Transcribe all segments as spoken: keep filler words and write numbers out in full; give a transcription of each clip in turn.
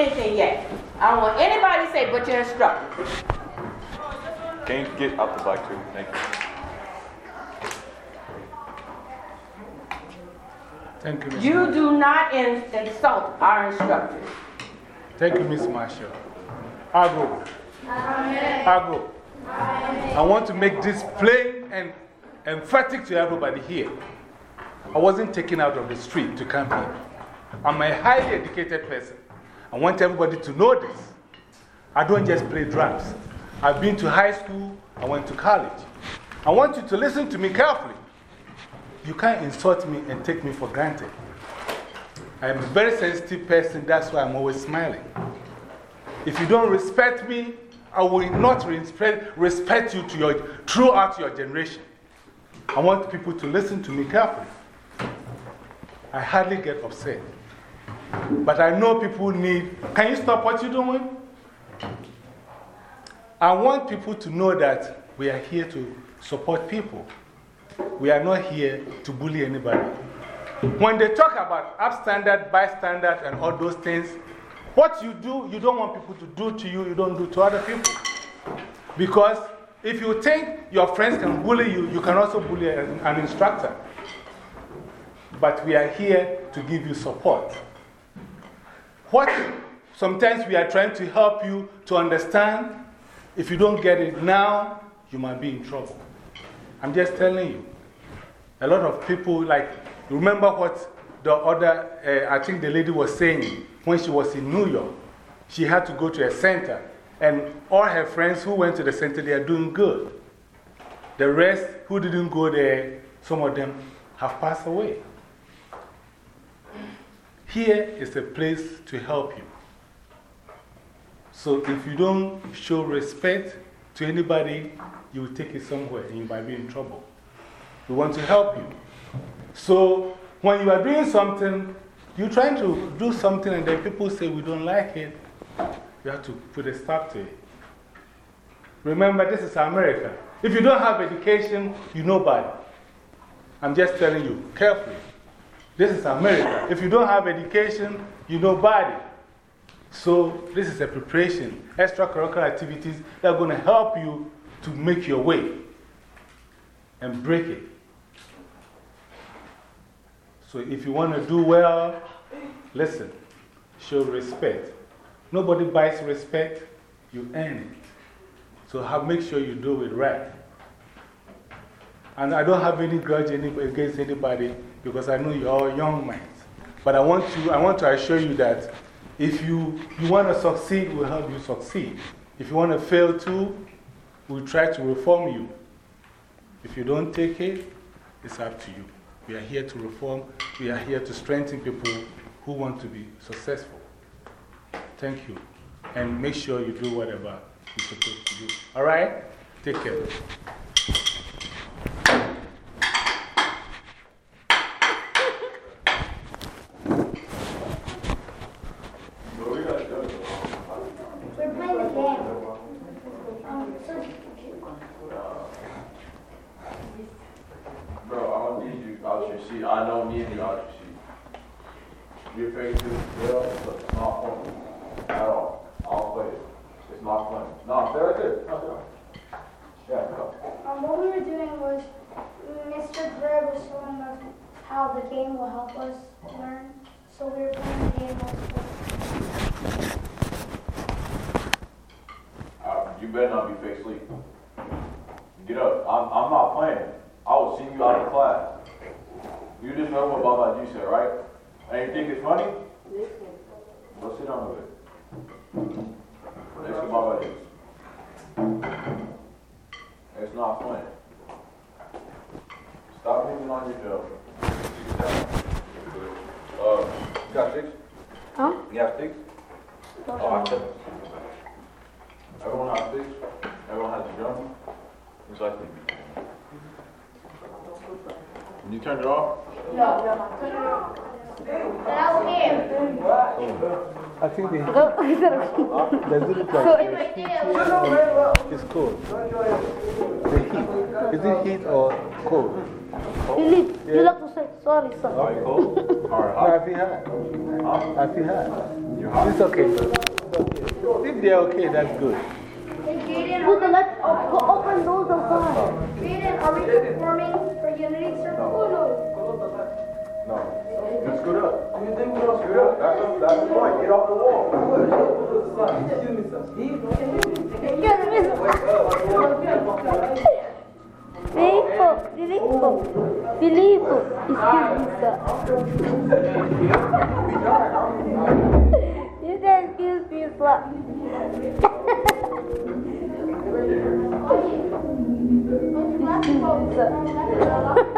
anything yet. I don't want anybody to say, but you're instructed. Can you get out the back too? Thank you. Thank you, Miss You Marshall. do not in, insult our instructors. Thank you, Miss Marshall. I'll go. Amen. I'll go. Amen. I want to make this plain and emphatic to everybody here. I wasn't taken out of the street to come here. I'm a highly educated person. I want everybody to know this. I don't just play drums. I've been to high school, I went to college. I want you to listen to me carefully. You can't insult me and take me for granted. I am a very sensitive person, that's why I'm always smiling. If you don't respect me, I will not respect, respect you to your, throughout your generation. I want people to listen to me carefully. I hardly get upset. But I know people need. Can you stop what you're doing? I want people to know that we are here to support people. We are not here to bully anybody. When they talk about upstandard, bystander, and all those things, what you do, you don't want people to do to you, you don't do to other people. Because if you think your friends can bully you, you can also bully an, an instructor. But we are here to give you support. What sometimes we are trying to help you to understand, if you don't get it now, you might be in trouble. I'm just telling you. A lot of people, like, remember what the other, uh, I think the lady was saying when she was in New York. She had to go to a center, and all her friends who went to the center, they are doing good. The rest who didn't go there, some of them have passed away. Here is a place to help you. So if you don't show respect to anybody, you will take it somewhere and you might be in trouble. We want to help you. So when you are doing something, you're trying to do something and then people say we don't like it, you have to put a stop to it. Remember, this is America. If you don't have education, you're nobody. I'm just telling you, carefully. This is America. If you don't have education, you're nobody. So, this is a preparation, extracurricular activities that are going to help you to make your way and break it. So, if you want to do well, listen, show respect. Nobody buys respect, you earn it. So, have, make sure you do it right. And I don't have any grudge any, against anybody because I know you're all young minds. But I want to, I want to assure you that if you, you want to succeed, we'll help you succeed. If you want to fail too, we'll try to reform you. If you don't take it, it's up to you. We are here to reform, we are here to strengthen people who want to be successful. Thank you. And make sure you do whatever you're supposed to do. All right? Take care. See, I know me and you out your sheet. Your face is well, but it's not funny at all. I'll play it. It's not funny. No, stay right there. No, stay right. Yeah, go. Um, what we were doing was Mister Gray was showing us how the game will help us learn. So we were playing the game also. Uh, you better not be fake asleep. Get up. I'm, I'm not playing. I will send you out of class. You just heard what Baba G said, right? And you think it's funny? Go sit down with it. That's what Baba G. It's not funny. Stop moving on your job. Uh, you got sticks? Huh? You have sticks? Oh, I said it. Everyone has sticks? Everyone has a drum? Exactly. You turned it off? No, no, turn it off. But I was here. Oh. I think they, Go. does it look like So- it's heat here or it's cold? The heat. Is it heat or cold? Philippe, you like to say sorry, sir. Are you cold? Or No, hot? I feel hot. Huh? I feel hot. You're hot? It's okay. It's okay. If they're okay, that's good. Hey, Jaden, Put the are light, oh, go open those outside. we, Jaden, are we performing for Unity Circle? No. Just scoot up. Scoot up. That's the, that's the point. Get off the wall. Filippo, Filippo, Filippo, excuse me, sir. You can excuse me, sir. Excuse me, sir.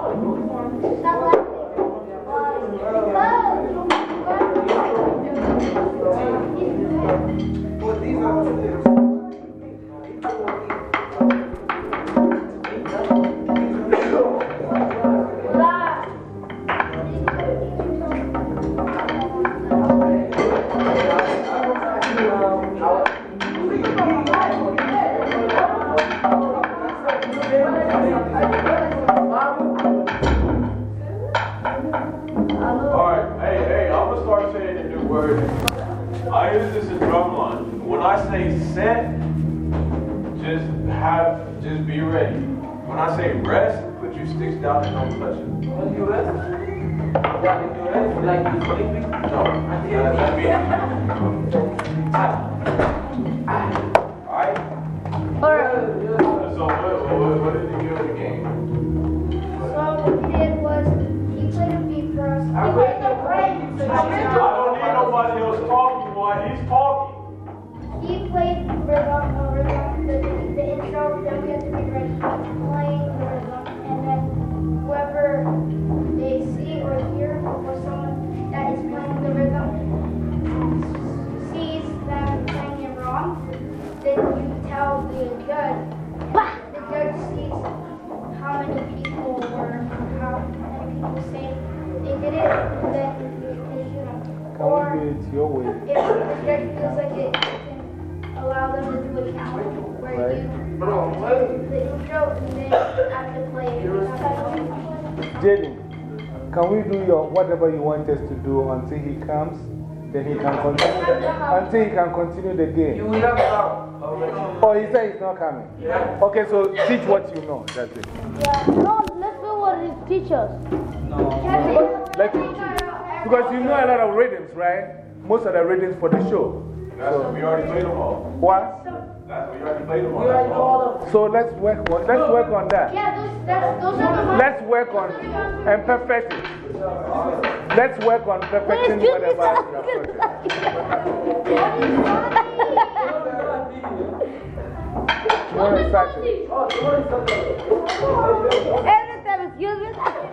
Alright, hey, hey, I'm gonna start saying a new word. I use this in drumline. When I say set, just have, just be ready. When I say rest, put your sticks down and don't touch it. When you rest, yeah, when you rest, like you sleeping. No, that, that means. Alright? Alright. So, what, what, what did you do in the game? So what he did was, he played a beat for us. He played the break. I don't need nobody else talking while he's talking. He played rhythm, uh, rhythm, the, the intro, then we had to be ready playing the rhythm, and then whoever they see or hear or someone that is playing the rhythm sees them playing it wrong, then you tell the judge, and the judge sees how many people were, how many people say they did it, and then you can shoot them. Can we do it your way? If the judge feels like it, you can allow them to do a challenge where Right. you do the intro and then after play it. Jaden, can we do your whatever you want us to do until he comes? Then he can continue, until he can continue the game. You will have now. Oh, he said he's not coming. Okay, so teach what you know. That's it. Yeah. No, let's go what he teaches. Let him teach. Because you know a lot of rhythms, right? Most of the rhythms for the show. That's, we already played them all. What? That's, we already played them all. You That's like all. all of So let's work on, let's work on that. Yeah, those, that's, those are the ones. Let's work on and perfect it. Let's work on perfecting Excuse me, whatever sir. you have project. You want to start it? Oh, tomorrow is Sunday. Every time, excuse me.